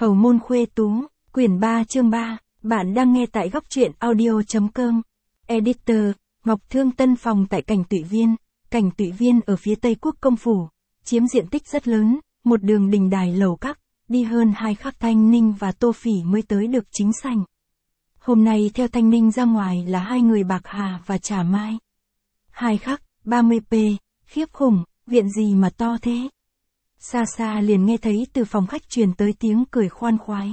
Hầu môn khuê tú, quyển 3 chương 3, bạn đang nghe tại góc truyện audio.com. Editor, Ngọc Thương Tân Phòng tại Cảnh Tụy Viên. Cảnh Tụy Viên ở phía tây quốc công phủ, chiếm diện tích rất lớn, một đường đình đài lầu các, đi hơn 2 khắc Thanh Ninh và Tô Phỉ mới tới được chính sảnh. Hôm nay theo Thanh Ninh ra ngoài là 2 người Bạc Hà và Trà Mai. 2 khắc, 30p, khiếp khủng, viện gì mà to thế? Xa xa liền nghe thấy từ phòng khách truyền tới tiếng cười khoan khoái.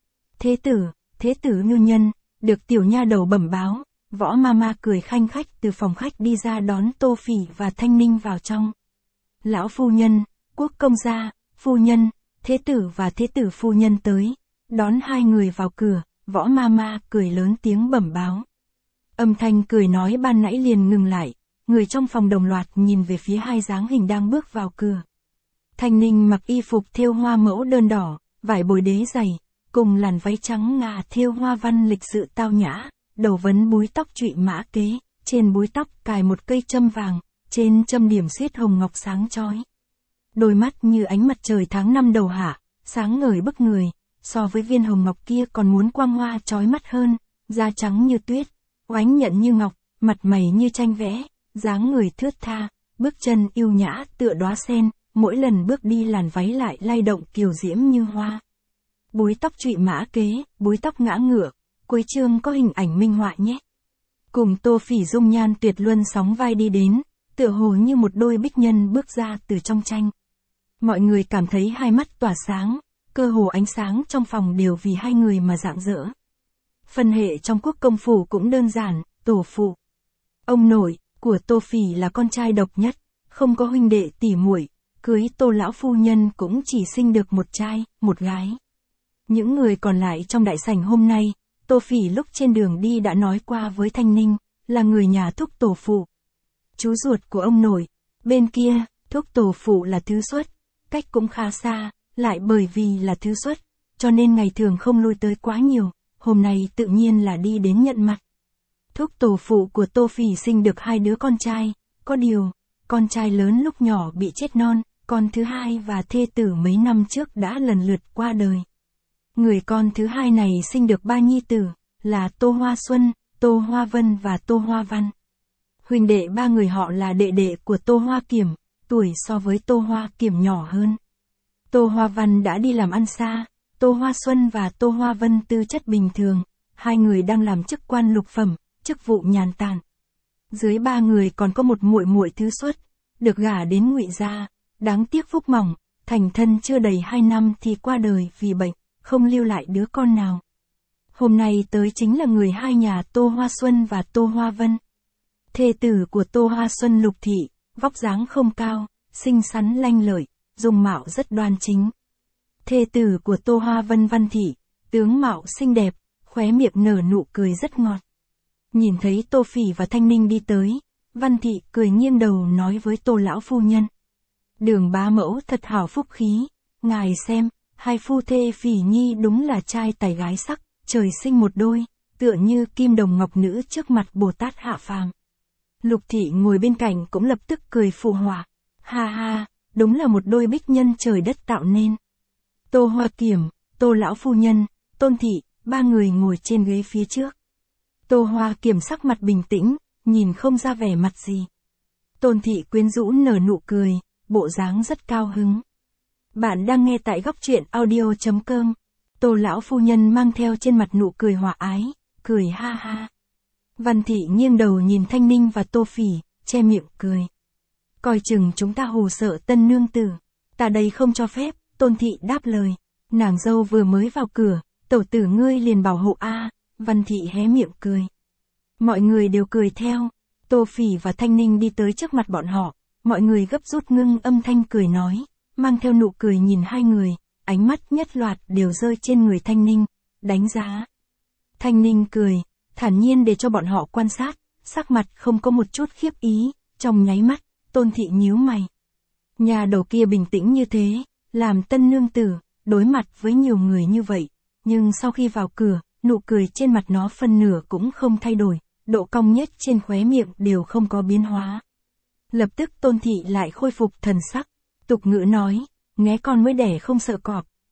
Thế tử ngưu nhân, được tiểu nha đầu bẩm báo, Võ Mama cười khanh khách từ phòng khách đi ra đón Tô Phỉ và Thanh Ninh vào trong. Lão phu nhân, quốc công gia, phu nhân, thế tử và thế tử phu nhân tới, đón 2 người vào cửa, Võ Mama cười lớn tiếng bẩm báo. Âm thanh cười nói ban nãy liền ngừng lại, người trong phòng đồng loạt nhìn về phía 2 dáng hình đang bước vào cửa. Thanh Ninh mặc y phục thêu hoa mẫu đơn đỏ, vải bồi đế dày, cùng làn váy trắng ngà thêu hoa văn lịch sự tao nhã, đầu vấn búi tóc trụy mã kế, trên búi tóc cài một cây châm vàng, trên châm điểm xiết hồng ngọc sáng chói. Đôi mắt như ánh mặt trời tháng 5 đầu hạ, sáng ngời bức người, so với viên hồng ngọc kia còn muốn quang hoa chói mắt hơn, da trắng như tuyết, oánh nhận như ngọc, mặt mày như tranh vẽ, dáng người thướt tha, bước chân yêu nhã tựa đóa sen. Mỗi lần bước đi làn váy lại lay động kiều diễm như hoa. Búi tóc trụy mã kế, búi tóc ngã ngửa, cuối chương có hình ảnh minh họa nhé. Cùng Tô Phỉ dung nhan tuyệt luân sóng vai đi đến, tựa hồ như một đôi bích nhân bước ra từ trong tranh. Mọi người cảm thấy 2 mắt tỏa sáng, cơ hồ ánh sáng trong phòng đều vì 2 người mà rạng rỡ. Phân hệ trong quốc công phủ cũng đơn giản, tổ phụ. Ông nội của Tô Phỉ là con trai độc nhất, không có huynh đệ tỉ muội. Cưới Tô lão phu nhân cũng chỉ sinh được một trai, một gái. Những người còn lại trong đại sảnh hôm nay, Tô Phỉ lúc trên đường đi đã nói qua với Thanh Ninh, là người nhà thúc tổ phụ. Chú ruột của ông nội, bên kia, thúc tổ phụ là thứ xuất, cách cũng khá xa, lại bởi vì là thứ xuất, cho nên ngày thường không lui tới quá nhiều, hôm nay tự nhiên là đi đến nhận mặt. Thúc tổ phụ của Tô Phỉ sinh được 2 đứa con trai, có điều, con trai lớn lúc nhỏ bị chết non. Con thứ hai và thê tử mấy năm trước đã lần lượt qua đời. Người con thứ hai này sinh được 3 nhi tử, là Tô Hoa Xuân, Tô Hoa Vân và Tô Hoa Văn. Huynh đệ 3 người họ là đệ đệ của Tô Hoa Kiểm, tuổi so với Tô Hoa Kiểm nhỏ hơn. Tô Hoa Văn đã đi làm ăn xa, Tô Hoa Xuân và Tô Hoa Vân tư chất bình thường, 2 người đang làm chức quan lục phẩm, chức vụ nhàn tản. Dưới 3 người còn có một muội muội thứ xuất, được gả đến Ngụy gia. Đáng tiếc phúc mỏng, thành thân chưa đầy 2 năm thì qua đời vì bệnh, không lưu lại đứa con nào. Hôm nay tới chính là người 2 nhà Tô Hoa Xuân và Tô Hoa Vân. Thê tử của Tô Hoa Xuân Lục Thị, vóc dáng không cao, xinh xắn lanh lợi, dung mạo rất đoan chính. Thê tử của Tô Hoa Vân Văn Thị, tướng mạo xinh đẹp, khóe miệng nở nụ cười rất ngọt. Nhìn thấy Tô Phỉ và Thanh Ninh đi tới, Văn Thị cười nghiêng đầu nói với Tô lão phu nhân. Đường bá mẫu thật hảo phúc khí, ngài xem, 2 phu thê Phỉ nhi đúng là trai tài gái sắc, trời sinh một đôi, tựa như kim đồng ngọc nữ trước mặt Bồ Tát hạ phàm. Lục Thị ngồi bên cạnh cũng lập tức cười phụ họa, ha ha, đúng là một đôi bích nhân trời đất tạo nên. Tô Hoa Kiểm, Tô lão phu nhân, Tôn Thị, 3 người ngồi trên ghế phía trước. Tô Hoa Kiểm sắc mặt bình tĩnh, nhìn không ra vẻ mặt gì. Tôn Thị quyến rũ nở nụ cười. Bộ dáng rất cao hứng. Bạn đang nghe tại góc truyện audio.com. Tô lão phu nhân mang theo trên mặt nụ cười hòa ái, cười ha ha. Văn Thị nghiêng đầu nhìn Thanh Ninh và Tô Phỉ, che miệng cười. Coi chừng chúng ta hù sợ tân nương tử. Ta đây không cho phép, Tôn Thị đáp lời. Nàng dâu vừa mới vào cửa, tẩu tử ngươi liền bảo hộ a. Văn Thị hé miệng cười. Mọi người đều cười theo. Tô Phỉ và Thanh Ninh đi tới trước mặt bọn họ. Mọi người gấp rút ngưng âm thanh cười nói, mang theo nụ cười nhìn 2 người, ánh mắt nhất loạt đều rơi trên người Thanh Ninh, đánh giá. Thanh Ninh cười, thản nhiên để cho bọn họ quan sát, sắc mặt không có một chút khiếp ý, trong nháy mắt, Tôn Thị nhíu mày. Nhà đầu kia bình tĩnh như thế, làm tân nương tử, đối mặt với nhiều người như vậy, nhưng sau khi vào cửa, nụ cười trên mặt nó phân nửa cũng không thay đổi, độ cong nhất trên khóe miệng đều không có biến hóa. Lập tức Tôn Thị lại khôi phục thần sắc, tục ngữ nói, nghé con mới đẻ không sợ cọp,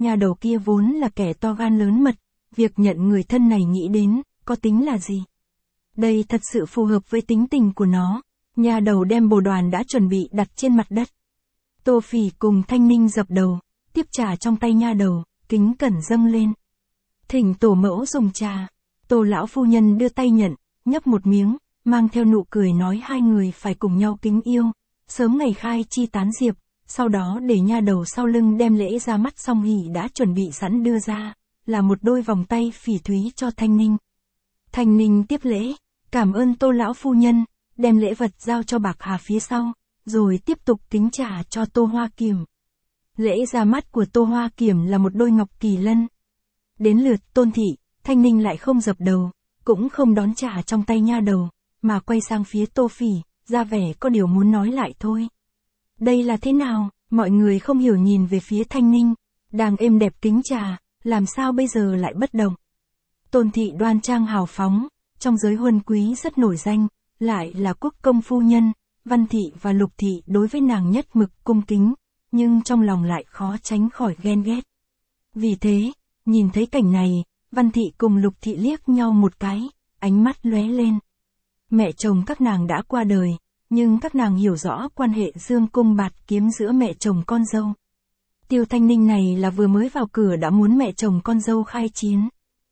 Nhà đầu kia vốn là kẻ to gan lớn mật, việc nhận người thân này nghĩ đến, có tính là gì? Đây thật sự phù hợp với tính tình của nó. Nhà đầu đem bồ đoàn đã chuẩn bị đặt trên mặt đất. Tô Phỉ cùng Thanh Ninh dập đầu, tiếp trà trong tay nha đầu, kính cẩn dâng lên. Thỉnh tổ mẫu dùng trà. Tô lão phu nhân đưa tay nhận, nhấp một miếng, mang theo nụ cười nói hai người phải cùng nhau kính yêu, sớm ngày khai chi tán diệp, sau đó để nha đầu sau lưng đem lễ ra mắt song hỷ đã chuẩn bị sẵn đưa ra, là một đôi vòng tay phỉ thúy cho Thanh Ninh. Thanh Ninh tiếp lễ, cảm ơn Tô lão phu nhân, đem lễ vật giao cho Bạc Hà phía sau, rồi tiếp tục kính trà cho Tô Hoa Kiềm. Lễ ra mắt của Tô Hoa Kiềm là một đôi ngọc kỳ lân. Đến lượt Tôn Thị, Thanh Ninh lại không dập đầu, cũng không đón trà trong tay nha đầu, mà quay sang phía Tô Phỉ, ra vẻ có điều muốn nói lại thôi. Đây là thế nào? Mọi người không hiểu nhìn về phía Thanh Ninh, đang êm đẹp kính trà, làm sao bây giờ lại bất động? Tôn Thị đoan trang hào phóng, trong giới huân quý rất nổi danh, lại là quốc công phu nhân, Văn Thị và Lục Thị đối với nàng nhất mực cung kính, nhưng trong lòng lại khó tránh khỏi ghen ghét. Vì thế, nhìn thấy cảnh này, Văn Thị cùng Lục Thị liếc nhau một cái, ánh mắt lóe lên. Mẹ chồng các nàng đã qua đời, nhưng các nàng hiểu rõ quan hệ dương cung bạt kiếm giữa mẹ chồng con dâu. Tiêu Thanh Ninh này là vừa mới vào cửa đã muốn mẹ chồng con dâu khai chiến.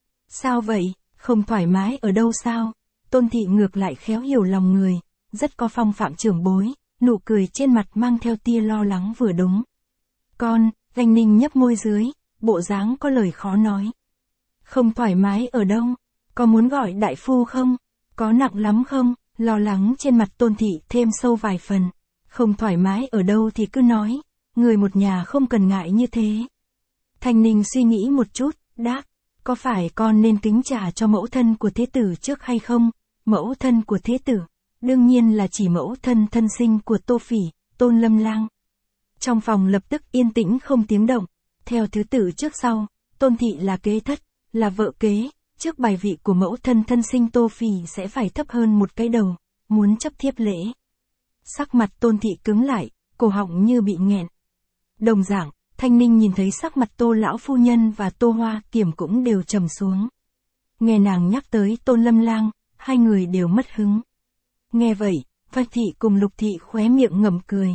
Sao vậy, không thoải mái ở đâu sao? Tôn Thị ngược lại khéo hiểu lòng người, rất có phong phạm trưởng bối, nụ cười trên mặt mang theo tia lo lắng vừa đúng. Con, Thanh Ninh nhấp môi dưới, bộ dáng có lời khó nói. Không thoải mái ở đâu? Có muốn gọi đại phu không? Có nặng lắm không? Lo lắng trên mặt Tôn Thị thêm sâu vài phần. Không thoải mái ở đâu thì cứ nói, người một nhà không cần ngại như thế. Thanh Ninh suy nghĩ một chút, đáp, có phải con nên kính trà cho mẫu thân của thế tử trước hay không? Mẫu thân của thế tử, đương nhiên là chỉ mẫu thân thân sinh của Tô Phỉ, Tôn Lâm Lang. Trong phòng lập tức yên tĩnh không tiếng động, theo thứ tự trước sau, Tôn Thị là kế thất, là vợ kế, trước bài vị của mẫu thân thân sinh Tô Phỉ sẽ phải thấp hơn một cái đầu, muốn chấp thiếp lễ. Sắc mặt Tôn Thị cứng lại, cổ họng như bị nghẹn. Đồng dạng, Thanh Ninh nhìn thấy sắc mặt Tô lão phu nhân và Tô Hoa Kiềm cũng đều trầm xuống. Nghe nàng nhắc tới Tôn Lâm Lang, hai người đều mất hứng. Nghe vậy, Văn Thị cùng Lục Thị khóe miệng ngậm cười.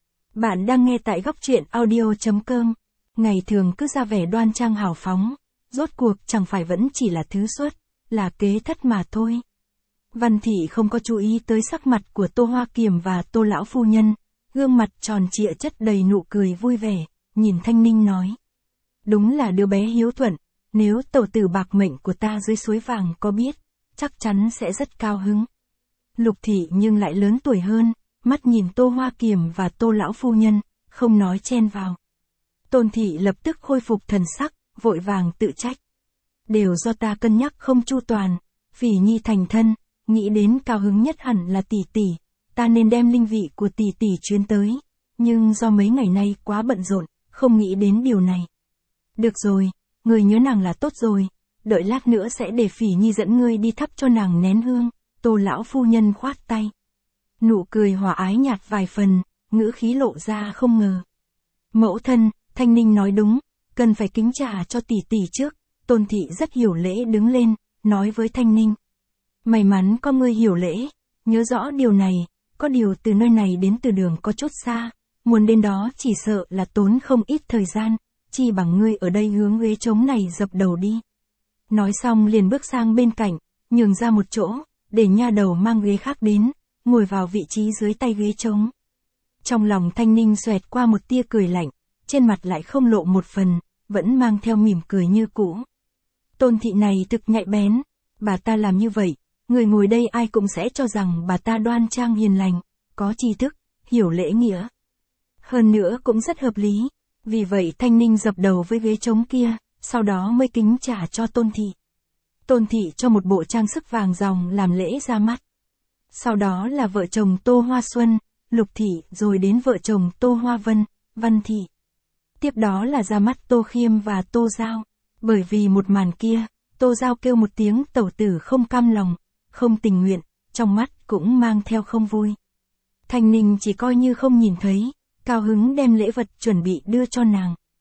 Bạn đang nghe tại góc truyện audio.com. Ngày thường cứ ra vẻ đoan trang hào phóng, rốt cuộc chẳng phải vẫn chỉ là thứ xuất, là kế thất mà thôi. Văn Thị không có chú ý tới sắc mặt của Tô Hoa Kiềm và Tô lão phu nhân, gương mặt tròn trịa chất đầy nụ cười vui vẻ, nhìn Thanh Ninh nói. Đúng là đứa bé hiếu thuận, nếu tẩu tử bạc mệnh của ta dưới suối vàng có biết, chắc chắn sẽ rất cao hứng. Lục Thị nhưng lại lớn tuổi hơn, mắt nhìn Tô Hoa Kiềm và Tô lão phu nhân, không nói chen vào. Tôn Thị lập tức khôi phục thần sắc, vội vàng tự trách. Đều do ta cân nhắc không chu toàn, Phỉ Nhi thành thân, nghĩ đến cao hứng nhất hẳn là tỷ tỷ, ta nên đem linh vị của tỷ tỷ chuyến tới, nhưng do mấy ngày nay quá bận rộn, không nghĩ đến điều này. Được rồi, người nhớ nàng là tốt rồi, đợi lát nữa sẽ để Phỉ Nhi dẫn ngươi đi thắp cho nàng nén hương. Tô lão phu nhân khoát tay. Nụ cười hòa ái nhạt vài phần, ngữ khí lộ ra không ngờ. Mẫu thân, Thanh Ninh nói đúng, cần phải kính trà cho tỷ tỷ trước. Tôn Thị rất hiểu lễ đứng lên, nói với Thanh Ninh. May mắn có ngươi hiểu lễ, nhớ rõ điều này, có điều từ nơi này đến từ đường có chút xa, muốn đến đó chỉ sợ là tốn không ít thời gian, chi bằng ngươi ở đây hướng ghế trống này dập đầu đi. Nói xong liền bước sang bên cạnh, nhường ra một chỗ, để nha đầu mang ghế khác đến, ngồi vào vị trí dưới tay ghế trống. Trong lòng Thanh Ninh xoẹt qua một tia cười lạnh, trên mặt lại không lộ một phần, vẫn mang theo mỉm cười như cũ. Tôn Thị này thực nhạy bén, bà ta làm như vậy, người ngồi đây ai cũng sẽ cho rằng bà ta đoan trang hiền lành, có tri thức, hiểu lễ nghĩa. Hơn nữa cũng rất hợp lý, vì vậy Thanh Ninh dập đầu với ghế trống kia, sau đó mới kính trà cho Tôn Thị. Tôn Thị cho một bộ trang sức vàng ròng làm lễ ra mắt. Sau đó là vợ chồng Tô Hoa Xuân, Lục Thị rồi đến vợ chồng Tô Hoa Vân, Văn Thị. Tiếp đó là ra mắt Tô Khiêm và Tô Giao. Bởi vì một màn kia, Tô Giao kêu một tiếng tẩu tử không cam lòng, không tình nguyện, trong mắt cũng mang theo không vui. Thanh Ninh chỉ coi như không nhìn thấy, cao hứng đem lễ vật chuẩn bị đưa cho nàng.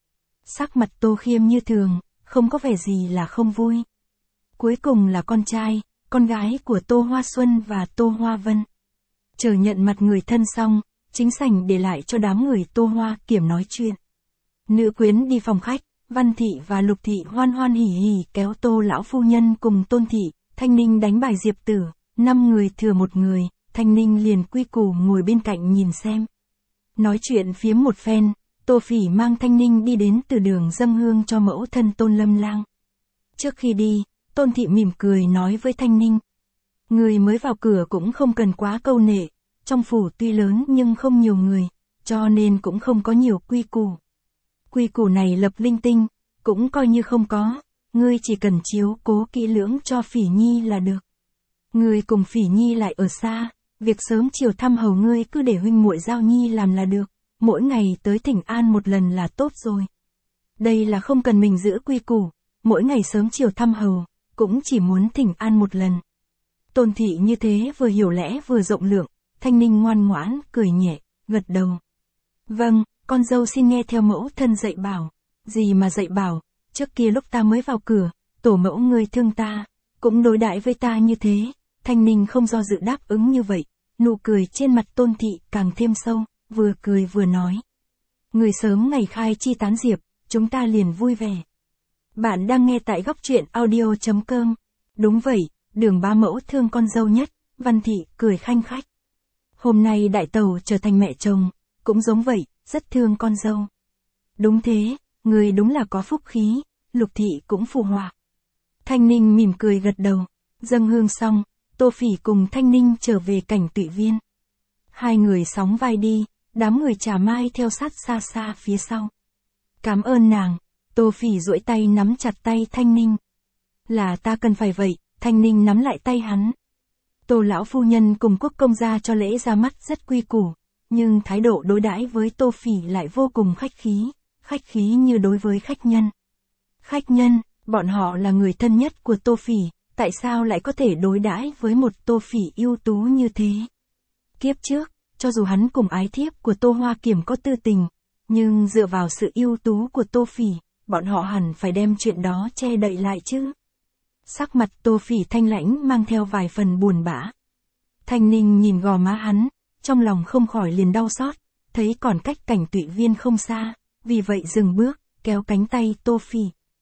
Sắc mặt Tô Khiêm như thường, không có vẻ gì là không vui. Cuối cùng là con trai, con gái của Tô Hoa Xuân và Tô Hoa Vân. Chờ nhận mặt người thân xong, chính sảnh để lại cho đám người Tô Hoa Kiểm nói chuyện. Nữ quyến đi phòng khách, Văn Thị và Lục Thị hoan hoan hỉ hỉ kéo Tô lão phu nhân cùng Tôn Thị, Thanh Ninh đánh bài diệp tử, 5 người thừa một người, Thanh Ninh liền quy củ ngồi bên cạnh nhìn xem. Nói chuyện phiếm một phen, Tô Phỉ mang Thanh Ninh đi đến từ đường dâng hương cho mẫu thân Tôn Lâm Lang. Trước khi đi, Tôn Thị mỉm cười nói với Thanh Ninh. Người mới vào cửa cũng không cần quá câu nệ, trong phủ tuy lớn nhưng không nhiều người, cho nên cũng không có nhiều quy củ. Quy củ này lập linh tinh, cũng coi như không có, ngươi chỉ cần chiếu cố kỹ lưỡng cho Phỉ Nhi là được. Ngươi cùng Phỉ Nhi lại ở xa, việc sớm chiều thăm hầu ngươi cứ để huynh muội Giao Nhi làm là được, mỗi ngày tới thỉnh an một lần là tốt rồi. Đây là không cần mình giữ quy củ, mỗi ngày sớm chiều thăm hầu, cũng chỉ muốn thỉnh an một lần. Tôn Thị như thế vừa hiểu lẽ vừa rộng lượng, Thanh Ninh ngoan ngoãn, cười nhẹ, gật đầu. Vâng, con dâu xin nghe theo mẫu thân dạy bảo. Gì mà dạy bảo, trước kia lúc ta mới vào cửa, tổ mẫu ngươi thương ta, cũng đối đãi với ta như thế. Thanh Ninh không do dự đáp ứng như vậy, nụ cười trên mặt Tôn Thị càng thêm sâu, vừa cười vừa nói. Người sớm ngày khai chi tán diệp, chúng ta liền vui vẻ. Bạn đang nghe tại góc truyện audio.com. Đúng vậy, Đường bá mẫu thương con dâu nhất, Văn Thị cười khanh khách. Hôm nay đại tẩu trở thành mẹ chồng, cũng giống vậy, rất thương con dâu. Đúng thế, người đúng là có phúc khí, Lục Thị cũng phù họa. Thanh Ninh mỉm cười gật đầu, dâng hương xong, Tô Phỉ cùng Thanh Ninh trở về cảnh Tụy Viên. Hai người sóng vai đi, đám người Trà Mai theo sát xa xa phía sau. Cảm ơn nàng, Tô Phỉ duỗi tay nắm chặt tay Thanh Ninh. Là ta cần phải vậy, Thanh Ninh nắm lại tay hắn. Tô lão phu nhân cùng Quốc công gia cho lễ ra mắt rất quy củ, nhưng thái độ đối đãi với Tô Phỉ lại vô cùng khách khí như đối với khách nhân. Khách nhân, bọn họ là người thân nhất của Tô Phỉ, tại sao lại có thể đối đãi với một Tô Phỉ ưu tú như thế? Kiếp trước, cho dù hắn cùng ái thiếp của Tô Hoa Kiểm có tư tình, nhưng dựa vào sự ưu tú của Tô Phỉ, bọn họ hẳn phải đem chuyện đó che đậy lại chứ. Sắc mặt Tô Phỉ thanh lãnh mang theo vài phần buồn bã. Thanh Ninh nhìn gò má hắn, trong lòng không khỏi liền đau xót, thấy còn cách cảnh Tụy Viên không xa, vì vậy dừng bước, kéo cánh tay Tô Phỉ.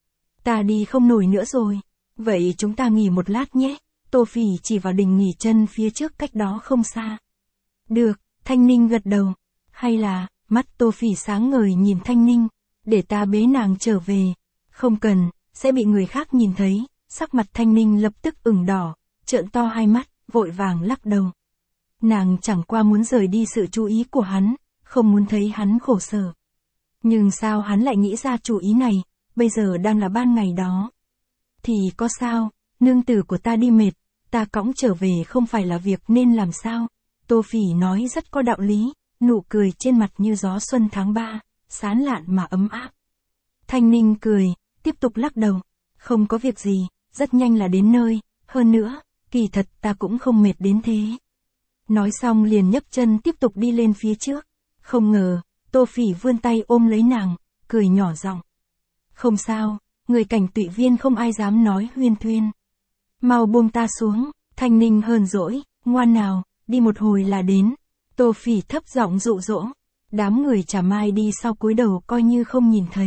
Ta đi không nổi nữa rồi, vậy chúng ta nghỉ một lát nhé. Tô Phỉ chỉ vào đình nghỉ chân phía trước cách đó không xa. Được, Thanh Ninh gật đầu. Hay là, mắt Tô Phỉ sáng ngời nhìn Thanh Ninh, để ta bế nàng trở về. Không cần, sẽ bị người khác nhìn thấy. Sắc mặt Thanh Ninh lập tức ửng đỏ, trợn to hai mắt, vội vàng lắc đầu. Nàng chẳng qua muốn rời đi sự chú ý của hắn, không muốn thấy hắn khổ sở. Nhưng sao hắn lại nghĩ ra chủ ý này, bây giờ đang là ban ngày đó. Thì có sao, nương tử của ta đi mệt, ta cõng trở về không phải là việc nên làm sao. Tô Phỉ nói rất có đạo lý, nụ cười trên mặt như gió xuân tháng 3, sán lạn mà ấm áp. Thanh Ninh cười, tiếp tục lắc đầu. Không có việc gì, rất nhanh là đến nơi, hơn nữa, kỳ thật ta cũng không mệt đến thế. Nói xong liền nhấc chân tiếp tục đi lên phía trước. Không ngờ, Tô Phỉ vươn tay ôm lấy nàng, cười nhỏ giọng. Không sao, người cảnh Tụy Viên không ai dám nói huyên thuyên. Mau buông ta xuống, Thanh Ninh hờn dỗi, ngoan nào, đi một hồi là đến. Tô Phỉ thấp giọng dụ dỗ. Đám người Trà Mai đi sau cúi đầu coi như không nhìn thấy.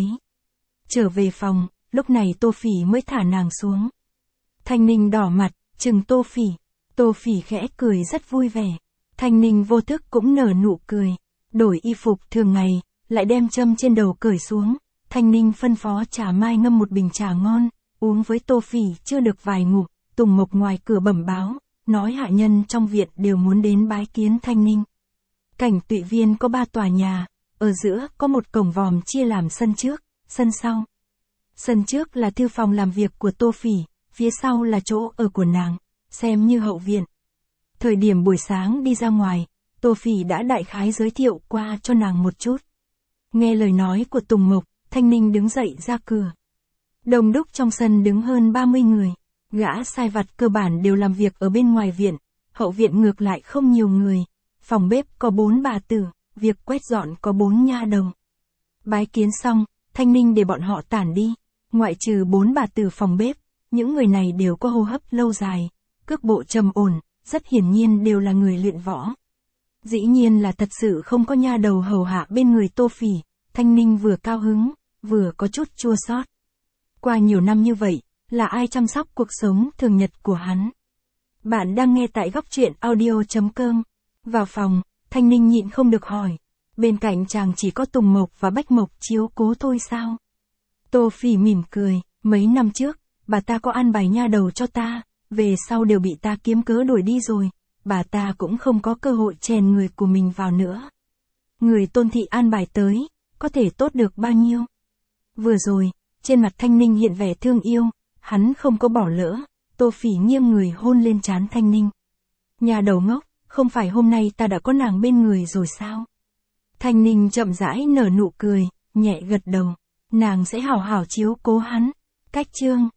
Trở về phòng, lúc này Tô Phỉ mới thả nàng xuống. Thanh Ninh đỏ mặt, trừng Tô Phỉ. Tô Phỉ khẽ cười rất vui vẻ. Thanh Ninh vô thức cũng nở nụ cười. Đổi y phục thường ngày, lại đem châm trên đầu cởi xuống. Thanh Ninh phân phó Trà Mai ngâm một bình trà ngon, uống với Tô Phỉ chưa được vài ngụm. Tùng Mộc ngoài cửa bẩm báo, nói hạ nhân trong viện đều muốn đến bái kiến Thanh Ninh. Cảnh Tụy Viên có 3 tòa nhà, ở giữa có một cổng vòm chia làm sân trước, sân sau. Sân trước là thư phòng làm việc của Tô Phỉ, phía sau là chỗ ở của nàng, xem như hậu viện. Thời điểm buổi sáng đi ra ngoài, Tô Phỉ đã đại khái giới thiệu qua cho nàng một chút. Nghe lời nói của Tùng Mộc, Thanh Ninh đứng dậy ra cửa. Đông đúc trong sân đứng hơn 30 người, gã sai vặt cơ bản đều làm việc ở bên ngoài viện, hậu viện ngược lại không nhiều người. Phòng bếp có 4 bà tử, việc quét dọn có 4 nha đầu. Bái kiến xong, Thanh Ninh để bọn họ tản đi. Ngoại trừ 4 bà từ phòng bếp, những người này đều có hô hấp lâu dài, cước bộ trầm ổn, rất hiển nhiên đều là người luyện võ. Dĩ nhiên là thật sự không có nha đầu hầu hạ bên người Tô Phỉ, Thanh Ninh vừa cao hứng, vừa có chút chua xót. Qua nhiều năm như vậy, là ai chăm sóc cuộc sống thường nhật của hắn? Bạn đang nghe tại góc truyện audio.com. Vào phòng, Thanh Ninh nhịn không được hỏi. Bên cạnh chàng chỉ có Tùng Mộc và Bách Mộc chiếu cố thôi sao? Tô Phỉ mỉm cười, mấy năm trước, bà ta có an bài nha đầu cho ta, về sau đều bị ta kiếm cớ đuổi đi rồi, bà ta cũng không có cơ hội chèn người của mình vào nữa. Người Tôn thị an bài tới, có thể tốt được bao nhiêu? Vừa rồi, trên mặt Thanh Ninh hiện vẻ thương yêu, hắn không có bỏ lỡ, Tô Phỉ nghiêng người hôn lên trán Thanh Ninh. Nhà đầu ngốc, không phải hôm nay ta đã có nàng bên người rồi sao? Thanh Ninh chậm rãi nở nụ cười, nhẹ gật đầu, nàng sẽ hảo hảo chiếu cố hắn. Cách chương